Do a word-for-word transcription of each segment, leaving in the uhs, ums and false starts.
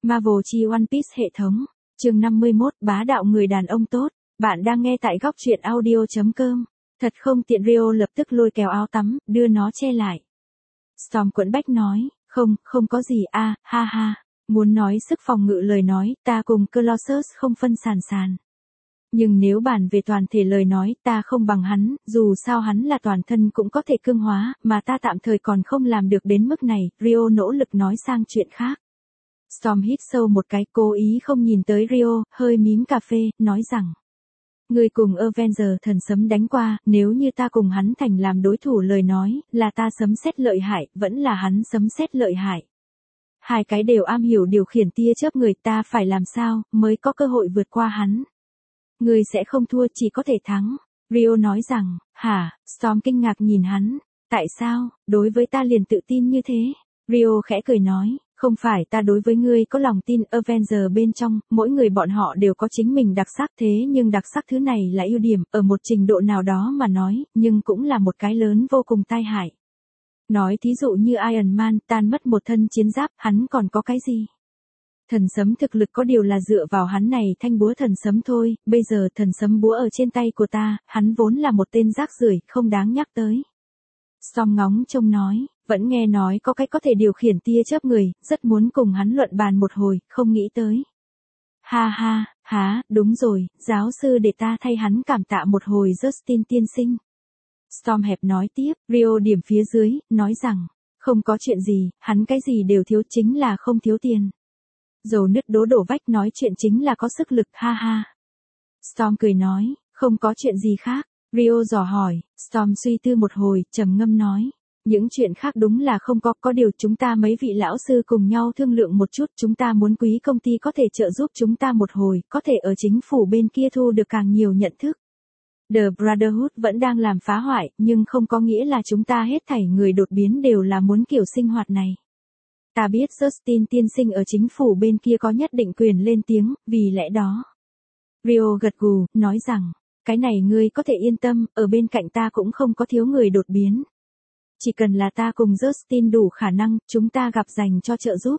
Marvel chi One Piece hệ thống. Chương năm mươi mốt, bá đạo người đàn ông tốt. Bạn đang nghe tại góc truyện audio chấm com. Thật không tiện. Rio lập tức lôi kéo áo tắm, đưa nó che lại. Storm quẫn bách nói, không, không có gì a, à, ha ha. Muốn nói sức phòng ngự lời nói, ta cùng Colossus không phân sàn sàn. Nhưng nếu bàn về toàn thể lời nói, ta không bằng hắn, dù sao hắn là toàn thân cũng có thể cương hóa, mà ta tạm thời còn không làm được đến mức này. Rio nỗ lực nói sang chuyện khác. Storm hít sâu một cái, cố ý không nhìn tới Rio, hơi mím cà phê, nói rằng. Người cùng Avenger thần sấm đánh qua, nếu như ta cùng hắn thành làm đối thủ lời nói, là ta sấm sét lợi hại, vẫn là hắn sấm sét lợi hại. Hai cái đều am hiểu điều khiển tia chớp người, ta phải làm sao, mới có cơ hội vượt qua hắn. Người sẽ không thua, chỉ có thể thắng. Rio nói rằng, hả, Storm kinh ngạc nhìn hắn. Tại sao, đối với ta liền tự tin như thế? Rio khẽ cười nói, không phải ta đối với ngươi có lòng tin. Avenger bên trong, mỗi người bọn họ đều có chính mình đặc sắc, thế nhưng đặc sắc thứ này là ưu điểm, ở một trình độ nào đó mà nói, nhưng cũng là một cái lớn vô cùng tai hại. Nói thí dụ như Iron Man, tan mất một thân chiến giáp, hắn còn có cái gì? Thần sấm thực lực có điều là dựa vào hắn này thanh búa thần sấm thôi, bây giờ thần sấm búa ở trên tay của ta, hắn vốn là một tên rác rưởi, không đáng nhắc tới. Storm ngóng trông nói, vẫn nghe nói có cách có thể điều khiển tia chớp người, rất muốn cùng hắn luận bàn một hồi, không nghĩ tới. Ha ha, há, đúng rồi, giáo sư để ta thay hắn cảm tạ một hồi Justin tiên sinh. Storm hẹp nói tiếp, Rio điểm phía dưới, nói rằng, không có chuyện gì, hắn cái gì đều thiếu, chính là không thiếu tiền. Dầu nứt đố đổ vách, nói chuyện chính là có sức lực, ha ha. Storm cười nói, không có chuyện gì khác. Rio dò hỏi, Storm suy tư một hồi, trầm ngâm nói. Những chuyện khác đúng là không có, có điều chúng ta mấy vị lão sư cùng nhau thương lượng một chút, chúng ta muốn quý công ty có thể trợ giúp chúng ta một hồi, có thể ở chính phủ bên kia thu được càng nhiều nhận thức. The Brotherhood vẫn đang làm phá hoại, nhưng không có nghĩa là chúng ta hết thảy người đột biến đều là muốn kiểu sinh hoạt này. Ta biết Justin tiên sinh ở chính phủ bên kia có nhất định quyền lên tiếng, vì lẽ đó. Rio gật gù, nói rằng, cái này ngươi có thể yên tâm, ở bên cạnh ta cũng không có thiếu người đột biến. Chỉ cần là ta cùng Justin đủ khả năng, chúng ta gặp dành cho trợ giúp.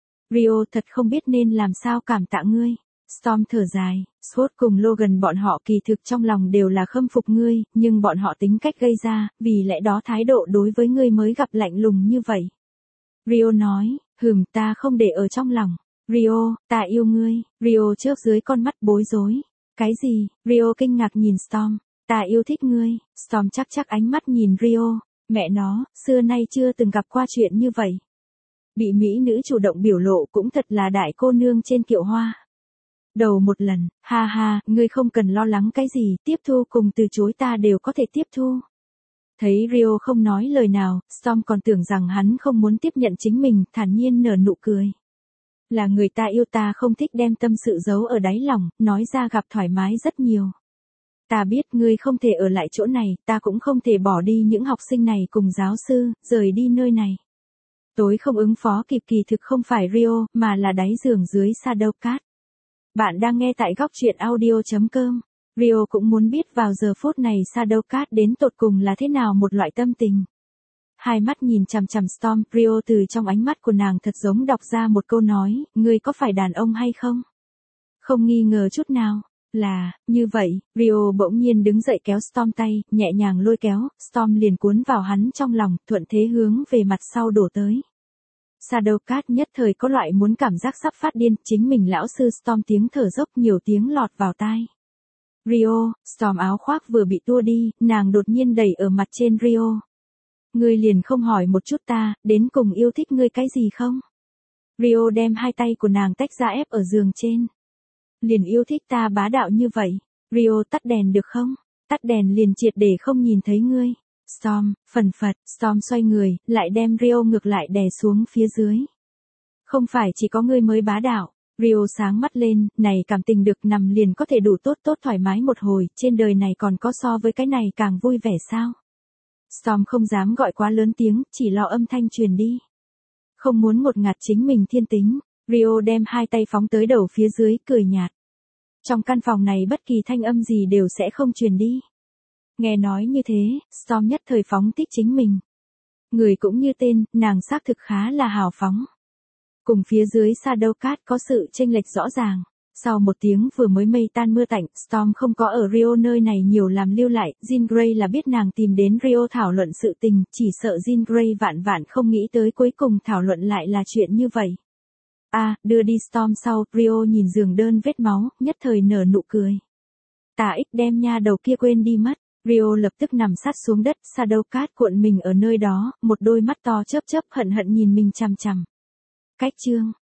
Rio thật không biết nên làm sao cảm tạ ngươi. Storm thở dài, Scott cùng Logan bọn họ kỳ thực trong lòng đều là khâm phục ngươi, nhưng bọn họ tính cách gây ra, vì lẽ đó thái độ đối với ngươi mới gặp lạnh lùng như vậy. Rio nói, hừm, ta không để ở trong lòng. Rio, ta yêu ngươi. Rio trước dưới con mắt bối rối. Cái gì? Rio kinh ngạc nhìn Storm. Ta yêu thích ngươi. Storm chắc chắc ánh mắt nhìn Rio. Mẹ nó, xưa nay chưa từng gặp qua chuyện như vậy. Bị mỹ nữ chủ động biểu lộ cũng thật là đại cô nương trên kiệu hoa. Đầu một lần, ha ha, ngươi không cần lo lắng cái gì, tiếp thu cùng từ chối ta đều có thể tiếp thu. Thấy Rio không nói lời nào, Storm còn tưởng rằng hắn không muốn tiếp nhận chính mình, thản nhiên nở nụ cười. Là người ta yêu, ta không thích đem tâm sự giấu ở đáy lòng, nói ra gặp thoải mái rất nhiều. Ta biết ngươi không thể ở lại chỗ này, ta cũng không thể bỏ đi những học sinh này cùng giáo sư, rời đi nơi này. Tối không ứng phó kịp kỳ thực không phải Rio, mà là đáy giường dưới Shadowcat. Bạn đang nghe tại góc truyện audio chấm com. Rio cũng muốn biết vào giờ phút này Shadowcat đến tột cùng là thế nào một loại tâm tình. Hai mắt nhìn chằm chằm Storm, Rio từ trong ánh mắt của nàng thật giống đọc ra một câu nói, ngươi có phải đàn ông hay không? Không nghi ngờ chút nào. Là, như vậy, Rio bỗng nhiên đứng dậy kéo Storm tay, nhẹ nhàng lôi kéo, Storm liền cuốn vào hắn trong lòng, thuận thế hướng về mặt sau đổ tới. Shadowcat nhất thời có loại muốn cảm giác sắp phát điên, chính mình lão sư Storm tiếng thở dốc nhiều tiếng lọt vào tai. Rio, Storm áo khoác vừa bị tua đi, nàng đột nhiên đẩy ở mặt trên Rio. Ngươi liền không hỏi một chút ta, đến cùng yêu thích ngươi cái gì không? Rio đem hai tay của nàng tách ra ép ở giường trên. Liền yêu thích ta bá đạo như vậy. Rio tắt đèn được không? Tắt đèn liền triệt để không nhìn thấy ngươi. Storm, phần phật, Storm xoay người, lại đem Rio ngược lại đè xuống phía dưới. Không phải chỉ có ngươi mới bá đạo. Rio sáng mắt lên, này cảm tình được nằm liền có thể đủ tốt tốt thoải mái một hồi, trên đời này còn có so với cái này càng vui vẻ sao? Storm không dám gọi quá lớn tiếng, chỉ lo âm thanh truyền đi. Không muốn ngột ngạt chính mình thiên tính, Rio đem hai tay phóng tới đầu phía dưới, cười nhạt. Trong căn phòng này bất kỳ thanh âm gì đều sẽ không truyền đi. Nghe nói như thế, Storm nhất thời phóng thích chính mình. Người cũng như tên, nàng xác thực khá là hào phóng. Cùng phía dưới Shadowcat có sự chênh lệch rõ ràng. Sau một tiếng vừa mới mây tan mưa tạnh, Storm không có ở Rio nơi này nhiều làm lưu lại, Jean Grey là biết nàng tìm đến Rio thảo luận sự tình, chỉ sợ Jean Grey vạn vạn không nghĩ tới cuối cùng thảo luận lại là chuyện như vậy. À, đưa đi Storm sau, Rio nhìn giường đơn vết máu, nhất thời nở nụ cười. Tà ích đem nha đầu kia quên đi mất. Rio lập tức nằm sát xuống đất, Shadowcat cuộn mình ở nơi đó, một đôi mắt to chớp chớp hận hận nhìn mình chằm chằm. Cách chương